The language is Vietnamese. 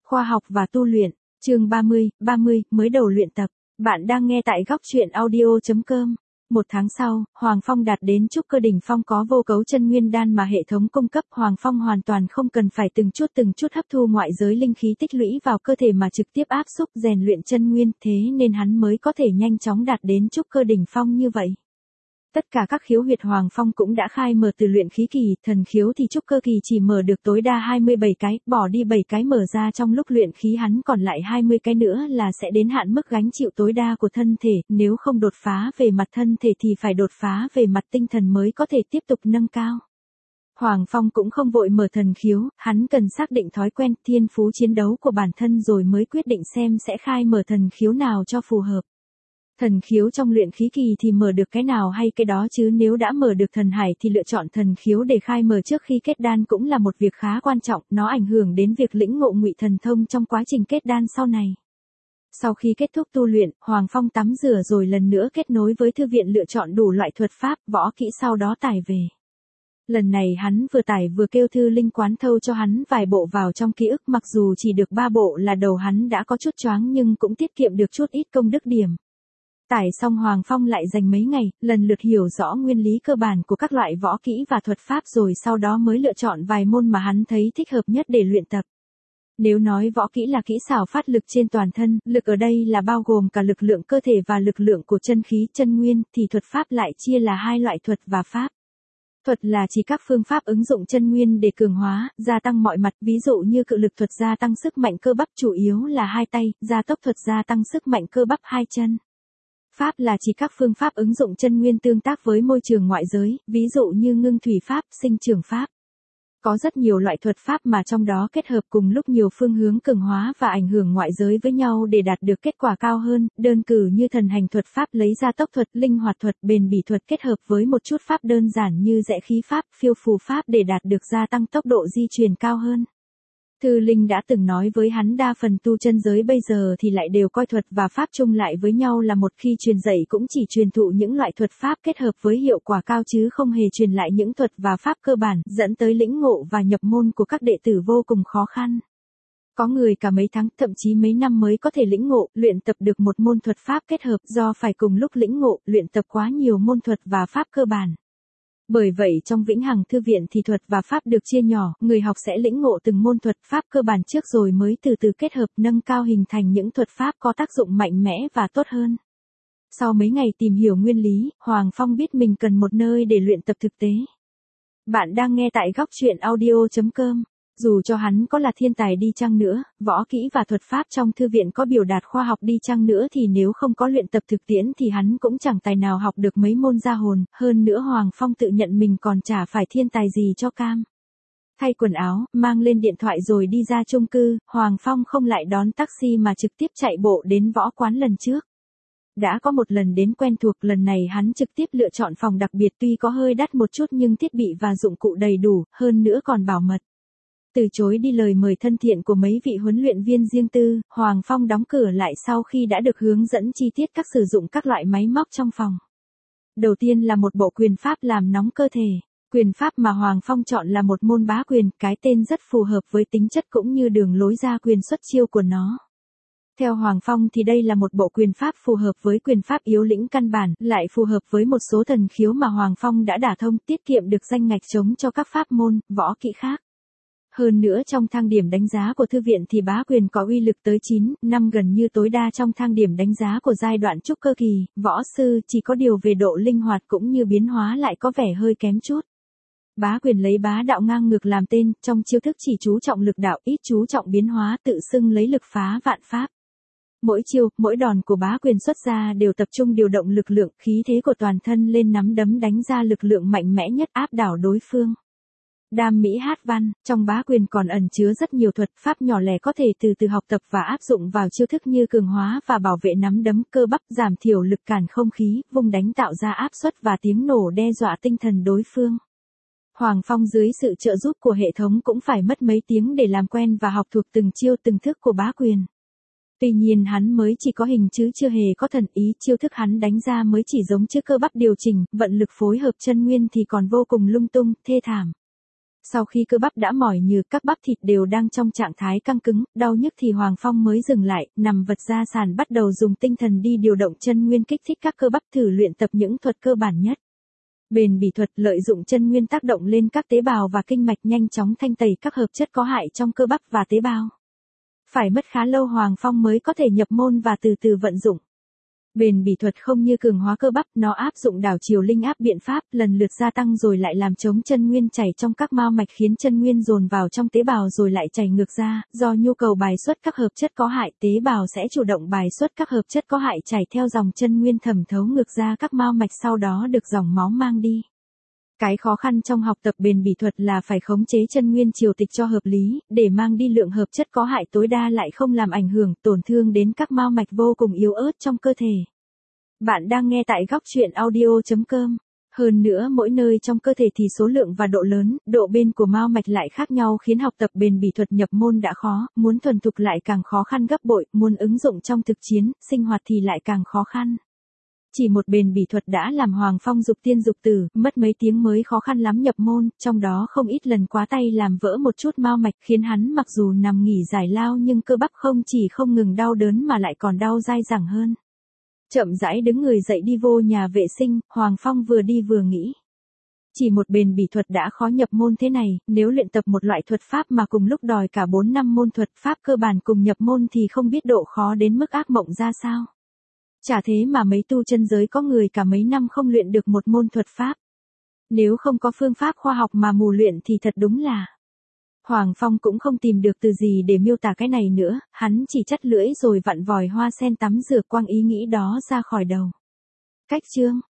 Khoa học và tu luyện, chương 30, mới đầu luyện tập. Bạn đang nghe tại góc truyện audio.com. Một tháng sau, Hoàng Phong đạt đến trúc cơ đỉnh phong có vô cấu chân nguyên đan mà hệ thống cung cấp. Hoàng Phong hoàn toàn không cần phải từng chút hấp thu ngoại giới linh khí tích lũy vào cơ thể mà trực tiếp áp xúc rèn luyện chân nguyên, thế nên hắn mới có thể nhanh chóng đạt đến trúc cơ đỉnh phong như vậy. Tất cả các khiếu huyệt Hoàng Phong cũng đã khai mở từ luyện khí kỳ, thần khiếu thì trúc cơ kỳ chỉ mở được tối đa 27 cái, bỏ đi 7 cái mở ra trong lúc luyện khí hắn còn lại 20 cái nữa là sẽ đến hạn mức gánh chịu tối đa của thân thể, nếu không đột phá về mặt thân thể thì phải đột phá về mặt tinh thần mới có thể tiếp tục nâng cao. Hoàng Phong cũng không vội mở thần khiếu, hắn cần xác định thói quen, thiên phú chiến đấu của bản thân rồi mới quyết định xem sẽ khai mở thần khiếu nào cho phù hợp. Thần khiếu trong luyện khí kỳ thì mở được cái nào hay cái đó chứ nếu đã mở được thần hải thì lựa chọn thần khiếu để khai mở trước khi kết đan cũng là một việc khá quan trọng, nó ảnh hưởng đến việc lĩnh ngộ ngụy thần thông trong quá trình kết đan sau này. Sau khi kết thúc tu luyện, Hoàng Phong tắm rửa rồi lần nữa kết nối với thư viện lựa chọn đủ loại thuật pháp, võ kỹ sau đó tải về. Lần này hắn vừa tải vừa kêu Thư Linh quán thâu cho hắn vài bộ vào trong ký ức, mặc dù chỉ được 3 bộ là đầu hắn đã có chút choáng nhưng cũng tiết kiệm được chút ít công đức điểm. Tải xong Hoàng Phong lại dành mấy ngày, lần lượt hiểu rõ nguyên lý cơ bản của các loại võ kỹ và thuật pháp rồi sau đó mới lựa chọn vài môn mà hắn thấy thích hợp nhất để luyện tập. Nếu nói võ kỹ là kỹ xảo phát lực trên toàn thân, lực ở đây là bao gồm cả lực lượng cơ thể và lực lượng của chân khí, chân nguyên, thì thuật pháp lại chia là hai loại thuật và pháp. Thuật là chỉ các phương pháp ứng dụng chân nguyên để cường hóa, gia tăng mọi mặt, ví dụ như cự lực thuật gia tăng sức mạnh cơ bắp chủ yếu là hai tay, gia tốc thuật gia tăng sức mạnh cơ bắp hai chân. Pháp là chỉ các phương pháp ứng dụng chân nguyên tương tác với môi trường ngoại giới, ví dụ như ngưng thủy pháp, sinh trưởng pháp. Có rất nhiều loại thuật pháp mà trong đó kết hợp cùng lúc nhiều phương hướng cường hóa và ảnh hưởng ngoại giới với nhau để đạt được kết quả cao hơn, đơn cử như thần hành thuật pháp lấy ra tốc thuật, linh hoạt thuật, bền bỉ thuật kết hợp với một chút pháp đơn giản như dễ khí pháp, phiêu phù pháp để đạt được gia tăng tốc độ di truyền cao hơn. Thư Linh đã từng nói với hắn đa phần tu chân giới bây giờ thì lại đều coi thuật và pháp chung lại với nhau là một, khi truyền dạy cũng chỉ truyền thụ những loại thuật pháp kết hợp với hiệu quả cao chứ không hề truyền lại những thuật và pháp cơ bản, dẫn tới lĩnh ngộ và nhập môn của các đệ tử vô cùng khó khăn. Có người cả mấy tháng, thậm chí mấy năm mới có thể lĩnh ngộ, luyện tập được một môn thuật pháp kết hợp do phải cùng lúc lĩnh ngộ, luyện tập quá nhiều môn thuật và pháp cơ bản. Bởi vậy trong Vĩnh Hằng Thư viện thì thuật và pháp được chia nhỏ, người học sẽ lĩnh ngộ từng môn thuật pháp cơ bản trước rồi mới từ từ kết hợp nâng cao hình thành những thuật pháp có tác dụng mạnh mẽ và tốt hơn. Sau mấy ngày tìm hiểu nguyên lý, Hoàng Phong biết mình cần một nơi để luyện tập thực tế. Bạn đang nghe tại góc truyện audio.com. Dù cho hắn có là thiên tài đi chăng nữa, võ kỹ và thuật pháp trong thư viện có biểu đạt khoa học đi chăng nữa thì nếu không có luyện tập thực tiễn thì hắn cũng chẳng tài nào học được mấy môn ra hồn, hơn nữa Hoàng Phong tự nhận mình còn chả phải thiên tài gì cho cam. Thay quần áo, mang lên điện thoại rồi đi ra chung cư, Hoàng Phong không lại đón taxi mà trực tiếp chạy bộ đến võ quán lần trước. Đã có một lần đến quen thuộc, lần này hắn trực tiếp lựa chọn phòng đặc biệt tuy có hơi đắt một chút nhưng thiết bị và dụng cụ đầy đủ, hơn nữa còn bảo mật. Từ chối đi lời mời thân thiện của mấy vị huấn luyện viên riêng tư, Hoàng Phong đóng cửa lại sau khi đã được hướng dẫn chi tiết các sử dụng các loại máy móc trong phòng. Đầu tiên là một bộ quyền pháp làm nóng cơ thể. Quyền pháp mà Hoàng Phong chọn là một môn bá quyền, cái tên rất phù hợp với tính chất cũng như đường lối ra quyền xuất chiêu của nó. Theo Hoàng Phong thì đây là một bộ quyền pháp phù hợp với quyền pháp yếu lĩnh căn bản, lại phù hợp với một số thần khiếu mà Hoàng Phong đã đả thông, tiết kiệm được danh ngạch trống cho các pháp môn, võ kỹ khác. Hơn nữa trong thang điểm đánh giá của thư viện thì bá quyền có uy lực tới 9, 5 gần như tối đa trong thang điểm đánh giá của giai đoạn trúc cơ kỳ, võ sư chỉ có điều về độ linh hoạt cũng như biến hóa lại có vẻ hơi kém chút. Bá quyền lấy bá đạo ngang ngược làm tên, trong chiêu thức chỉ chú trọng lực đạo, ít chú trọng biến hóa, tự xưng lấy lực phá vạn pháp. Mỗi chiêu, mỗi đòn của bá quyền xuất ra đều tập trung điều động lực lượng, khí thế của toàn thân lên nắm đấm đánh ra lực lượng mạnh mẽ nhất áp đảo đối phương. Đam mỹ hát văn, trong bá quyền còn ẩn chứa rất nhiều thuật pháp nhỏ lẻ có thể từ từ học tập và áp dụng vào chiêu thức như cường hóa và bảo vệ nắm đấm, cơ bắp, giảm thiểu lực cản không khí, vùng đánh tạo ra áp suất và tiếng nổ đe dọa tinh thần đối phương. Hoàng Phong dưới sự trợ giúp của hệ thống cũng phải mất mấy tiếng để làm quen và học thuộc từng chiêu từng thức của bá quyền. Tuy nhiên hắn mới chỉ có hình chứ chưa hề có thần ý, chiêu thức hắn đánh ra mới chỉ giống chữ cơ bắp điều chỉnh, vận lực phối hợp chân nguyên thì còn vô cùng lung tung, thê thảm. Sau khi cơ bắp đã mỏi nhừ, các bắp thịt đều đang trong trạng thái căng cứng, đau nhức thì Hoàng Phong mới dừng lại, nằm vật ra sàn bắt đầu dùng tinh thần đi điều động chân nguyên kích thích các cơ bắp thử luyện tập những thuật cơ bản nhất. Bền bỉ thuật lợi dụng chân nguyên tác động lên các tế bào và kinh mạch nhanh chóng thanh tẩy các hợp chất có hại trong cơ bắp và tế bào. Phải mất khá lâu Hoàng Phong mới có thể nhập môn và từ từ vận dụng. Bền bỉ thuật không như cường hóa cơ bắp, nó áp dụng đảo chiều linh áp biện pháp, lần lượt gia tăng rồi lại làm chống chân nguyên chảy trong các mao mạch khiến chân nguyên dồn vào trong tế bào rồi lại chảy ngược ra, do nhu cầu bài xuất các hợp chất có hại, tế bào sẽ chủ động bài xuất các hợp chất có hại chảy theo dòng chân nguyên thẩm thấu ngược ra các mao mạch sau đó được dòng máu mang đi. Cái khó khăn trong học tập bền bỉ thuật là phải khống chế chân nguyên triều tịch cho hợp lý, để mang đi lượng hợp chất có hại tối đa lại không làm ảnh hưởng, tổn thương đến các mao mạch vô cùng yếu ớt trong cơ thể. Bạn đang nghe tại góc truyện audio.com. Hơn nữa mỗi nơi trong cơ thể thì số lượng và độ lớn, độ bền của mao mạch lại khác nhau khiến học tập bền bỉ thuật nhập môn đã khó, muốn thuần thục lại càng khó khăn gấp bội, muốn ứng dụng trong thực chiến, sinh hoạt thì lại càng khó khăn. Chỉ một bền bỉ thuật đã làm Hoàng Phong dục tiên dục tử, mất mấy tiếng mới khó khăn lắm nhập môn, trong đó không ít lần quá tay làm vỡ một chút mao mạch khiến hắn mặc dù nằm nghỉ giải lao nhưng cơ bắp không chỉ không ngừng đau đớn mà lại còn đau dai dẳng hơn. Chậm rãi đứng người dậy đi vô nhà vệ sinh, Hoàng Phong vừa đi vừa nghĩ. Chỉ một bền bỉ thuật đã khó nhập môn thế này, nếu luyện tập một loại thuật pháp mà cùng lúc đòi cả 4 năm môn thuật pháp cơ bản cùng nhập môn thì không biết độ khó đến mức ác mộng ra sao. Chả thế mà mấy tu chân giới có người cả mấy năm không luyện được một môn thuật pháp. Nếu không có phương pháp khoa học mà mù luyện thì thật đúng là... Hoàng Phong cũng không tìm được từ gì để miêu tả cái này nữa, hắn chỉ chắt lưỡi rồi vặn vòi hoa sen tắm rửa quang ý nghĩ đó ra khỏi đầu. Cách chương